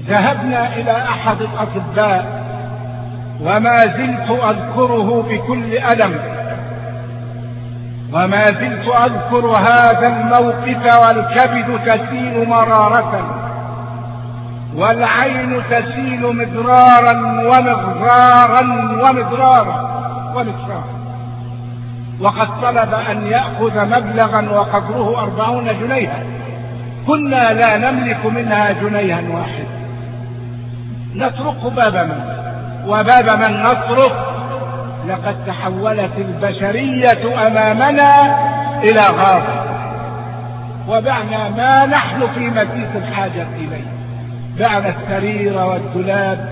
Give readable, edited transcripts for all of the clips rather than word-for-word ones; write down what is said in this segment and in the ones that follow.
ذهبنا إلى أحد الأطباء وما زلت أذكره بكل ألم، وما زلت أذكر هذا الموقف والكبد تسيل مرارة والعين تسيل مدرارا ومغرارا ومدرارا. وقد طلب أن يأخذ مبلغا وقدره 40 جنيها، كنا لا نملك منها جنيها واحد. نترك باب من وباب من نترك. لقد تحولت البشرية أمامنا إلى غار، وبعنا ما نحن في مسيس الحاجة إليه، بعنا السرير والدولاب.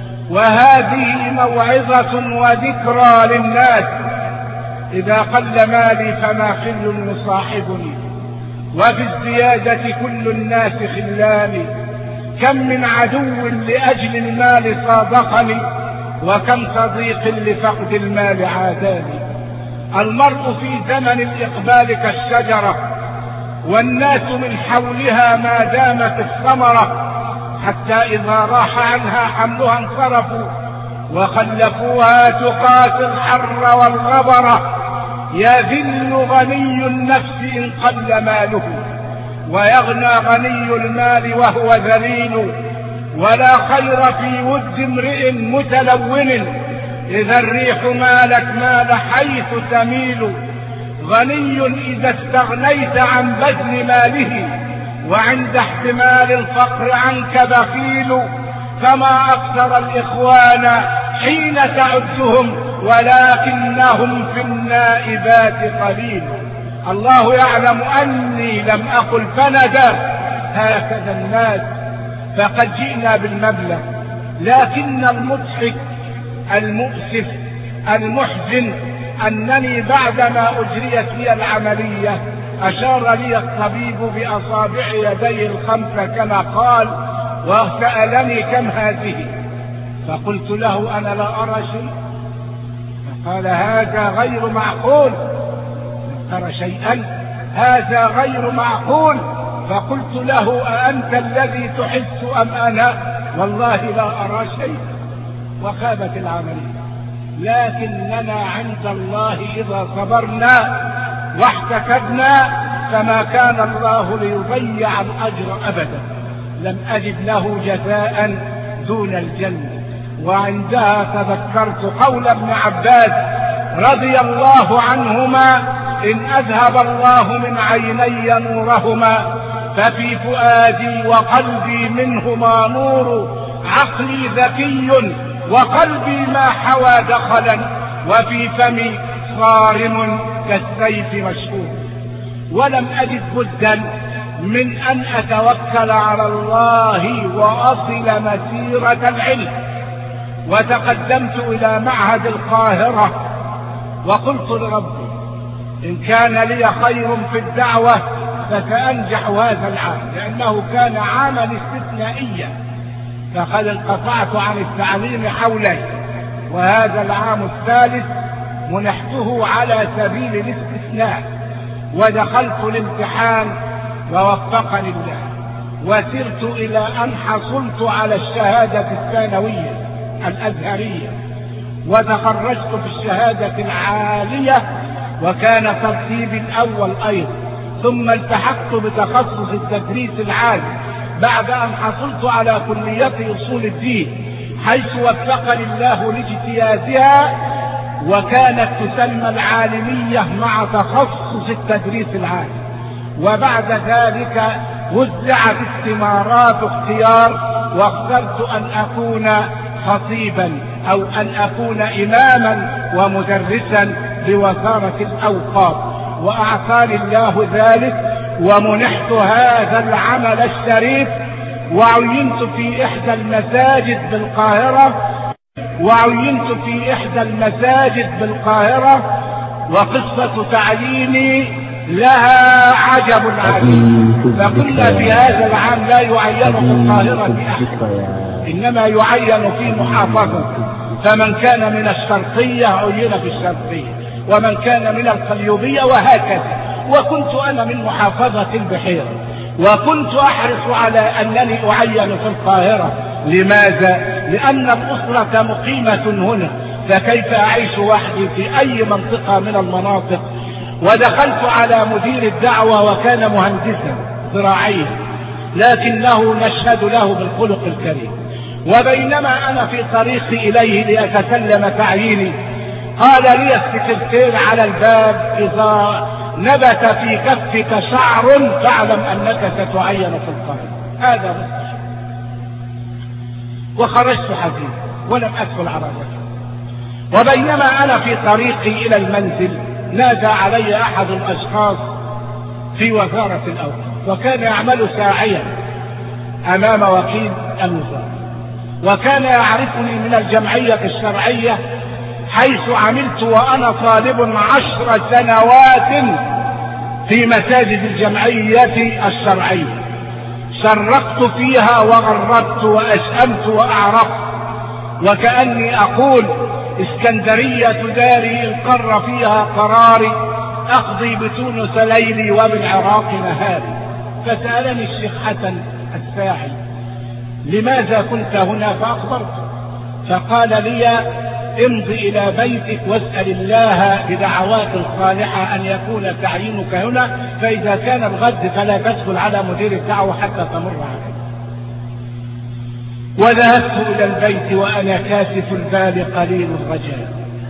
وهذه موعظة وذكرى للناس: إذا قل مالي فما خل يصاحبني، وفي الزيادة كل الناس خلاني. كم من عدو لأجل المال صادقني، وكم صديق لفقد المال عاداني. المرء في زمن الإقبال كالشجرة، والناس من حولها ما دامت الثمرة، حتى إذا راح عنها حملها انصرفوا، وخلفوها تقاسي الحر والغبرة. يذل غني النفس إن قل ماله، ويغنى غني المال وهو ذليل. ولا خير في ود امرئ متلون، إذا الريح مالت مال حيث تميل. غني إذا استغنيت عن بذل ماله، وعند احتمال الفقر عنك بخيل. فما أكثر الإخوان حين تعدهم، ولكنهم في النائبات قليل. الله يعلم أني لم أقل فندى، هكذا الناس. فقد جئنا بالمبلغ، لكن المضحك المؤسف المحزن أنني بعدما أجريت لي العملية أشار لي الطبيب بأصابع يديه الخمسة كما قال، وسألني كم هذه، فقلت له أنا لا أرى شيء. فقال هذا غير معقول. ترى شيئا؟ هذا غير معقول. فقلت له أأنت الذي تحس أم أنا؟ والله لا أرى شيء. وخابت العملية، لكننا عند الله إذا صبرنا واحتسبنا فما كان الله ليضيع الأجر أبدا. لم أجد له جزاء دون الجنة. وعندها تذكرت قول ابن عباس رضي الله عنهما: إن أذهب الله من عيني نورهما ففي فؤادي وقلبي منهما نور. عقلي ذكي وقلبي ما حوى دخلا، وفي فمي صارم كالسيف مشهور. ولم أجد بدا من أن أتوكل على الله وأصل مسيرة العلم. وتقدمت إلى معهد القاهرة وقلت لربي: إن كان لي خير في الدعوة فسأنجح هذا العام، لأنه كان عاما استثنائيا، فقد انقطعت عن التعليم حولي، وهذا العام الثالث منحته على سبيل الاستثناء. ودخلت الامتحان ووفقني الله، وسرت إلى أن حصلت على الشهادة الثانوية الأزهرية، وتخرجت في الشهادة العالية، وكان ترتيبي الأول أيضا. ثم التحقت بتخصص التدريس العالي بعد أن حصلت على كلية أصول الدين، حيث وفقني الله لاجتيازها، وكانت تسمى العالمية مع تخصص التدريس العالي. وبعد ذلك وزعت استمارات اختيار، واخترت أن أكون خطيبا أو أن أكون إماما ومدرسا بوزارة الأوقاف، وأعطاني الله ذلك ومنحت هذا العمل الشريف. وعينت في إحدى المساجد بالقاهرة وقصة تعييني لها عجب عجيب. فقلنا في هذا العام لا يعين في القاهرة أحد، إنما يعين في محافظة. فمن كان من الشرقية عين في الشرقية، ومن كان من القليوبية، وهكذا. وكنت أنا من محافظة البحيرة، وكنت أحرص على أنني أعين في القاهرة. لماذا؟ لأن الأسرة مقيمة هنا، فكيف أعيش وحدي في أي منطقة من المناطق؟ ودخلت على مدير الدعوة وكان مهندسا زراعيا، لكنه نشهد له بالخلق الكريم. وبينما أنا في طريقي إليه لأتسلم تعييني، قال لي السكرتير على الباب: إذا نبت في كفك شعر فاعلم أنك ستعين في القاهرة. هذا مستحيل. وخرجت حزين ولم أدخل على الرجل. وبينما أنا في طريقي إلى المنزل، نادى علي أحد الأشخاص في وزارة الأوقاف، وكان يعمل ساعيا أمام وكيل الوزارة، وكان يعرفني من الجمعية الشرعية حيث عملت وأنا طالب 10 سنوات في مساجد الجمعية الشرعية. شرقت فيها وغربت وأشأمت وأعرقت، وكأني أقول: اسكندرية داري إن قر فيها قراري، أقضي بتونس ليلي وبالعراق نهاري. فسألني الشيخ حسن الساعي: لماذا كنت هنا؟ فأخبرت، فقال لي: امض إلى بيتك واسأل الله بدعوات الصالحة أن يكون تعيينك هنا، فإذا كان الغد فلا تدخل على مدير الدعوة حتى تمر عليه. وذهبت إلى البيت وأنا كاسف البال قليل الرجاء.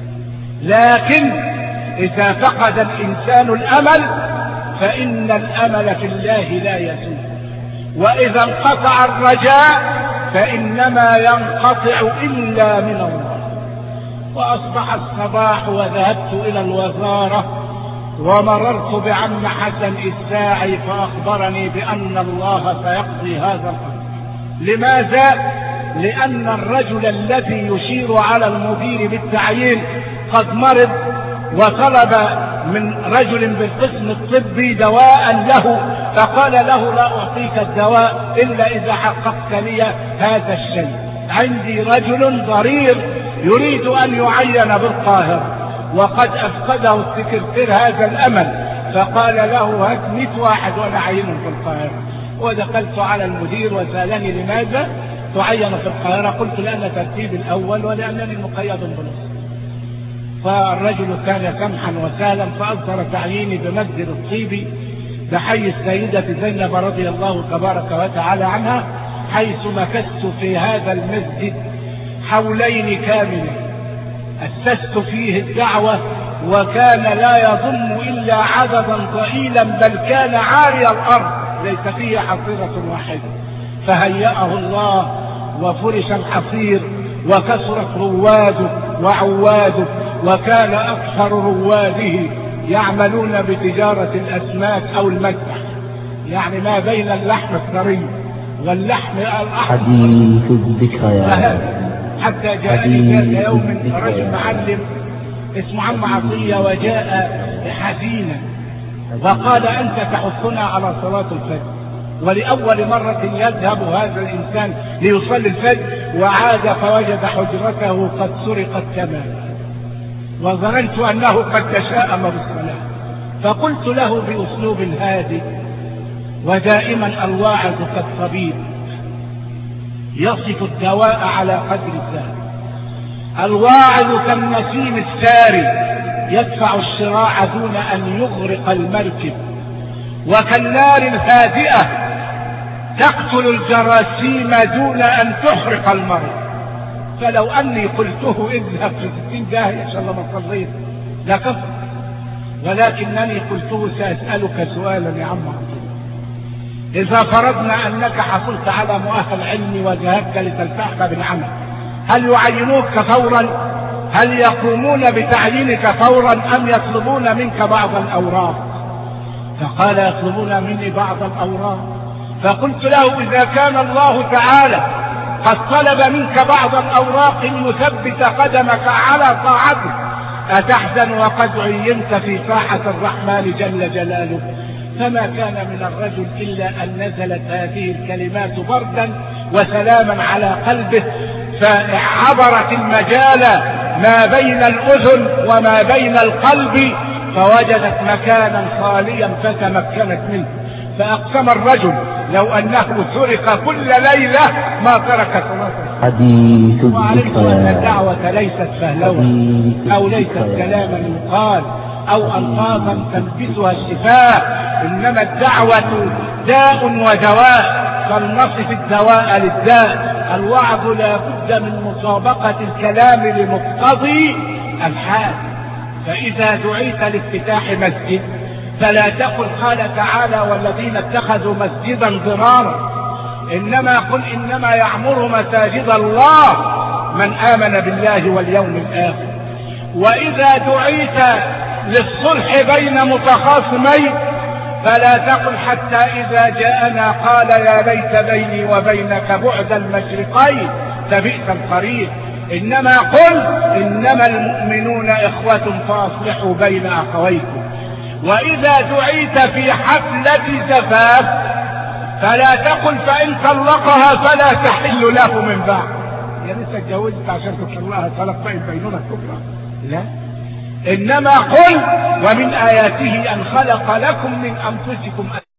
لكن إذا فقد الإنسان الأمل فإن الأمل في الله لا يزول، وإذا انقطع الرجاء فإنما ينقطع إلا من الله. وأصبح الصباح وذهبت إلى الوزارة ومررت بعم حسن الساعي فأخبرني بأن الله سيقضي هذا الأمر. لماذا؟ لأن الرجل الذي يشير على المدير بالتعيين قد مرض، وطلب من رجل بالقسم الطبي دواء له، فقال له: لا أعطيك الدواء إلا إذا حققت لي هذا الشيء. عندي رجل ضرير يريد أن يعين بالقاهرة، وقد أفقده السكرتير هذا الأمل، فقال له: هات 100 واحد وأنا أعينهم في القاهرة. ودخلت على المدير وسألني: لماذا تعين في القاهرة؟ قلت: لأن ترتيب الأول ولأنني مقيد بنص. فالرجل كان سمحا وسهلا، فأصدر تعييني بمسجد الطيبي بحي السيدة زينب رضي الله تبارك وتعالى عنها، حيث مكثت في هذا المسجد حولين كاملين. أسست فيه الدعوة، وكان لا يضم إلا عددا ضئيلا، بل كان عاري الأرض ليس فيه حصيرة واحدة، فهيأه الله وفرش الحصير وكثرت رواده وعواده، وكان أكثر رواده يعملون بتجارة الأسماك أو المذبح، يعني ما بين اللحم الطري واللحم الأحمر. حديث الذكريات. حتى جاءني ذات يوم رجل معلم اسمه عم عطية وجاء حزينا وقال: أنت تحثنا على صلاة الفجر. ولأول مرة يذهب هذا الإنسان ليصلي الفجر، وعاد فوجد حجرته قد سرقت تماما، وظننت أنه قد تشاءم بالصلاة. فقلت له بأسلوب هادئ: ودائما الواعظ كالطبيب يصف الدواء على قدر الذات، الواعظ كالنسيم الساري يدفع الشراع دون أن يغرق المركب، وكالنار الهادئة تقتل الجراثيم دون أن تحرق المرء. فلو أني قلته اذهب في 60 داهية إن شاء الله ما صليت لكفر، ولكنني قلته سأسألك سؤالا يا عم عطية: إذا فرضنا أنك حصلت على مؤهل علمي وذهبت لتلتحق بالعمل، هل يعينوك فورا؟ هل يقومون بتعيينك فورا أم يطلبون منك بعض الأوراق؟ فقال: يطلبون مني بعض الأوراق. فقلت له: إذا كان الله تعالى قد طلب منك بعض الأوراق ليثبت قدمك على طاعته، أتحزن وقد عينت في ساحة الرحمن جل جلاله؟ فما كان من الرجل إلا أن نزلت هذه الكلمات بردا وسلاما على قلبه، فعبرت المجال ما بين الأذن وما بين القلب، فوجدت مكانا خاليا فتمكنت منه. فأقسم الرجل لو أنه سرق كل ليلة ما ترك صلاة. حديث وعرفت أن الذكريات. الدعوة ليست فهلوة أو ليست كلاما يقال أو ألفاظا تلبسها الشفاء، إنما الدعوة داء ودواء، فلنصف الدواء للداء. الوعظ لا بد من مسابقة الكلام لمقتضي الحال. فإذا دعيت لافتتاح مسجد فلا تقل قال تعالى والذين اتخذوا مسجدا ضرارا، إنما قل إنما يعمر مساجد الله من آمن بالله واليوم الآخر. وإذا دعيت للصلح بين متخاصمين فلا تقل حتى إذا جاءنا قال يا ليت بيني وبينك بعد المشرقين فبئس القرين، إنما قل إنما المؤمنون إخوة فأصلحوا بين أخويكم. وإذا دعيت في حفلة زفاف فلا تقل فإن طلقها فلا تحل له من بعد، يا لسه اتجوزت عشان تطلقها طلاق بيننا الكفر، لا، إنما قل ومن آياته أن خلق لكم من أنفسكم